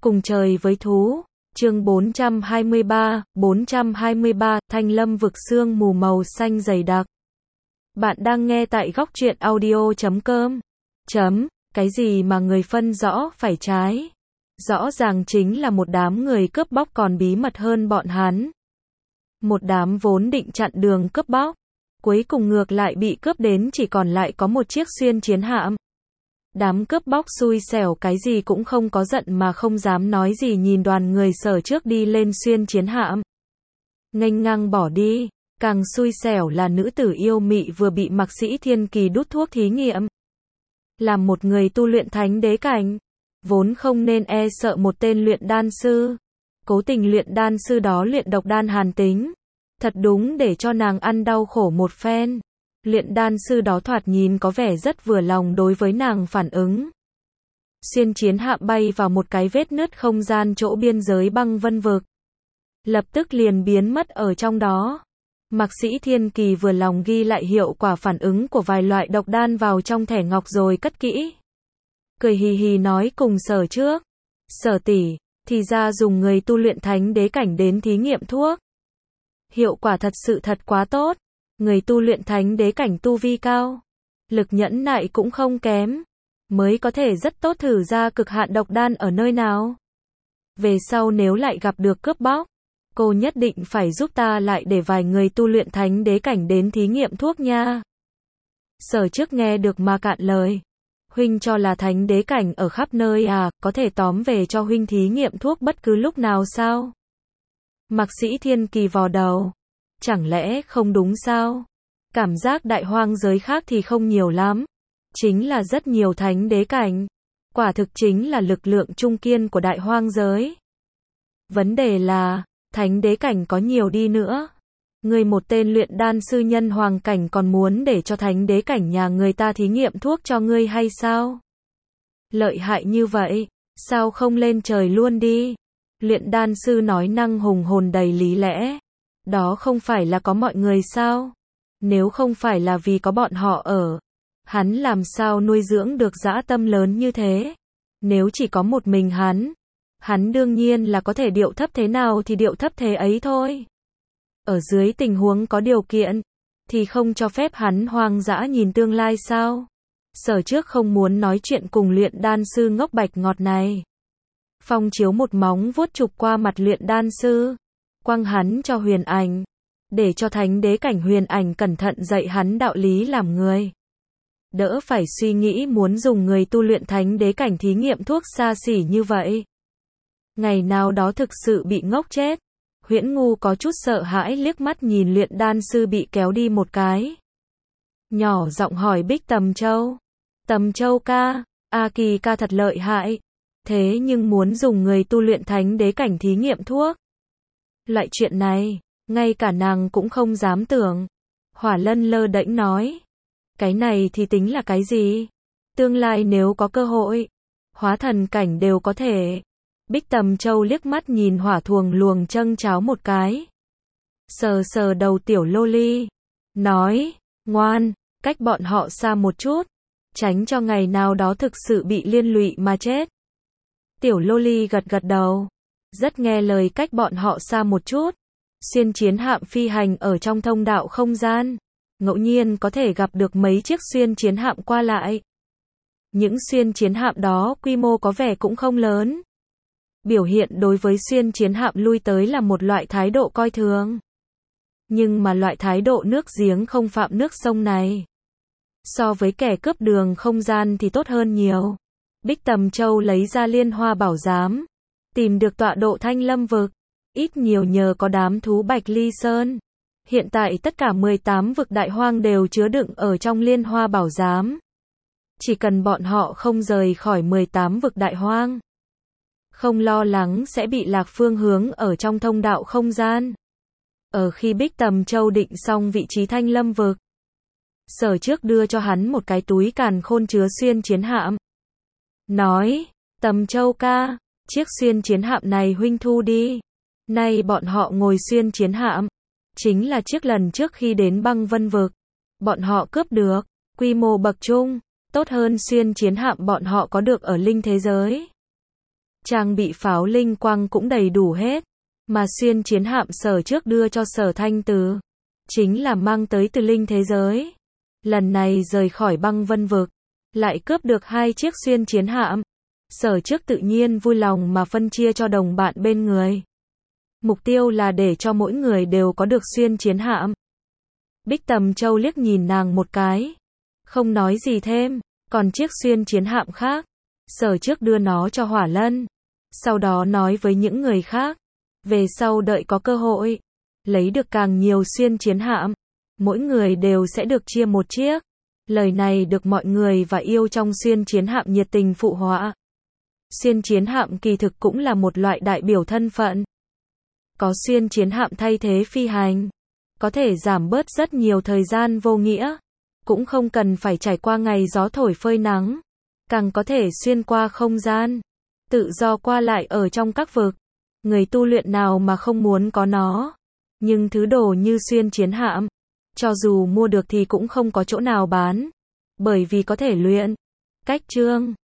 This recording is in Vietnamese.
Cùng trời với thú. Chương 423, Thanh Lâm vực sương mù màu xanh dày đặc. Bạn đang nghe tại góc truyện audio.com. Cái gì mà người phân rõ phải trái? Rõ ràng chính là một đám người cướp bóc còn bí mật hơn bọn hắn. Một đám vốn định chặn đường cướp bóc, cuối cùng ngược lại bị cướp đến chỉ còn lại có một chiếc xuyên chiến hạm. Đám cướp bóc xui xẻo cái gì cũng không có, giận mà không dám nói gì, nhìn đoàn người Sở trước đi lên xuyên chiến hạm, nghênh ngang bỏ đi. Càng xui xẻo là nữ tử yêu mị vừa bị Mạc Sĩ Thiên Kỳ đút thuốc thí nghiệm. Làm một người tu luyện thánh đế cảnh, vốn không nên e sợ một tên luyện đan sư. Cố tình luyện đan sư đó luyện độc đan hàn tính, thật đúng để cho nàng ăn đau khổ một phen. Luyện đan sư đó thoạt nhìn có vẻ rất vừa lòng đối với nàng phản ứng. Xuyên chiến hạm bay vào một cái vết nứt không gian chỗ biên giới băng vân vực, lập tức liền biến mất ở trong đó. Mạc Sĩ Thiên Kỳ vừa lòng ghi lại hiệu quả phản ứng của vài loại độc đan vào trong thẻ ngọc rồi cất kỹ. Cười hì hì nói cùng Sở trước: Sở tỷ, thì ra dùng người tu luyện thánh đế cảnh đến thí nghiệm thuốc. Hiệu quả thật sự thật quá tốt. Người tu luyện thánh đế cảnh tu vi cao, lực nhẫn nại cũng không kém, mới có thể rất tốt thử ra cực hạn độc đan ở nơi nào. Về sau nếu lại gặp được cướp bóc, cô nhất định phải giúp ta lại để vài người tu luyện thánh đế cảnh đến thí nghiệm thuốc nha. Sở trước nghe được mà cạn lời. Huynh cho là thánh đế cảnh ở khắp nơi à, có thể tóm về cho huynh thí nghiệm thuốc bất cứ lúc nào sao? Mạc Sĩ Thiên Kỳ vò đầu. Chẳng lẽ không đúng sao? Cảm giác đại hoang giới khác thì không nhiều lắm. Chính là rất nhiều thánh đế cảnh. Quả thực chính là lực lượng trung kiên của đại hoang giới. Vấn đề là, thánh đế cảnh có nhiều đi nữa, người một tên luyện đan sư nhân hoàng cảnh còn muốn để cho thánh đế cảnh nhà người ta thí nghiệm thuốc cho ngươi hay sao? Lợi hại như vậy, sao không lên trời luôn đi? Luyện đan sư nói năng hùng hồn đầy lý lẽ. Đó không phải là có mọi người sao? Nếu không phải là vì có bọn họ ở, hắn làm sao nuôi dưỡng được dã tâm lớn như thế? Nếu chỉ có một mình hắn đương nhiên là có thể điệu thấp thế nào thì điệu thấp thế ấy thôi. Ở dưới tình huống có điều kiện, thì không cho phép hắn hoang dã nhìn tương lai sao? Sở trước không muốn nói chuyện cùng luyện đan sư ngốc bạch ngọt này. Phong chiếu một móng vuốt chụp qua mặt luyện đan sư, quăng hắn cho Huyền Ảnh, để cho thánh đế cảnh Huyền Ảnh cẩn thận dạy hắn đạo lý làm người. Đỡ phải suy nghĩ muốn dùng người tu luyện thánh đế cảnh thí nghiệm thuốc xa xỉ như vậy. Ngày nào đó thực sự bị ngốc chết. Huyễn Ngu có chút sợ hãi liếc mắt nhìn luyện đan sư bị kéo đi một cái. Nhỏ giọng hỏi Bích Tầm Châu. Tầm Châu ca, A Kỳ ca thật lợi hại. Thế nhưng muốn dùng người tu luyện thánh đế cảnh thí nghiệm thuốc. Loại chuyện này, ngay cả nàng cũng không dám tưởng. Hỏa Lân lơ đễnh nói. Cái này thì tính là cái gì? Tương lai nếu có cơ hội, hóa thần cảnh đều có thể. Bích Tầm Châu liếc mắt nhìn Hỏa Thuồng Luồng Trâng cháo một cái. Sờ sờ đầu tiểu lô ly. Nói, ngoan, cách bọn họ xa một chút. Tránh cho ngày nào đó thực sự bị liên lụy mà chết. Tiểu lô ly gật gật đầu. Rất nghe lời, cách bọn họ xa một chút. Xuyên chiến hạm phi hành ở trong thông đạo không gian. Ngẫu nhiên có thể gặp được mấy chiếc xuyên chiến hạm qua lại. Những xuyên chiến hạm đó quy mô có vẻ cũng không lớn. Biểu hiện đối với xuyên chiến hạm lui tới là một loại thái độ coi thường. Nhưng mà loại thái độ nước giếng không phạm nước sông này, so với kẻ cướp đường không gian thì tốt hơn nhiều. Bích Tầm Châu lấy ra Liên Hoa Bảo Giám, tìm được tọa độ Thanh Lâm vực, ít nhiều nhờ có đám thú Bạch Ly Sơn. Hiện tại tất cả 18 vực đại hoang đều chứa đựng ở trong Liên Hoa Bảo Giám. Chỉ cần bọn họ không rời khỏi 18 vực đại hoang, không lo lắng sẽ bị lạc phương hướng ở trong thông đạo không gian. Ở khi Bích Tầm Châu định xong vị trí Thanh Lâm vực, Sở trước đưa cho hắn một cái túi càn khôn chứa xuyên chiến hạm. Nói, Tầm Châu ca, chiếc xuyên chiến hạm này huynh thu đi. Nay bọn họ ngồi xuyên chiến hạm, chính là chiếc lần trước khi đến băng vân vực, bọn họ cướp được, quy mô bậc trung, tốt hơn xuyên chiến hạm bọn họ có được ở linh thế giới. Trang bị pháo linh quang cũng đầy đủ hết, mà xuyên chiến hạm Sở trước đưa cho Sở Thanh Từ, chính là mang tới từ linh thế giới. Lần này rời khỏi băng vân vực, lại cướp được 2 chiếc xuyên chiến hạm. Sở trước tự nhiên vui lòng mà phân chia cho đồng bạn bên người. Mục tiêu là để cho mỗi người đều có được xuyên chiến hạm. Bích Tầm Châu liếc nhìn nàng một cái, không nói gì thêm. Còn chiếc xuyên chiến hạm khác, Sở trước đưa nó cho Hỏa Lân, sau đó nói với những người khác, về sau đợi có cơ hội, lấy được càng nhiều xuyên chiến hạm, mỗi người đều sẽ được chia một chiếc. Lời này được mọi người và yêu trong xuyên chiến hạm nhiệt tình phụ họa. Xuyên chiến hạm kỳ thực cũng là một loại đại biểu thân phận. Có xuyên chiến hạm thay thế phi hành, có thể giảm bớt rất nhiều thời gian vô nghĩa, cũng không cần phải trải qua ngày gió thổi phơi nắng, càng có thể xuyên qua không gian, tự do qua lại ở trong các vực. Người tu luyện nào mà không muốn có nó, nhưng thứ đồ như xuyên chiến hạm, cho dù mua được thì cũng không có chỗ nào bán, bởi vì có thể luyện. Cách chương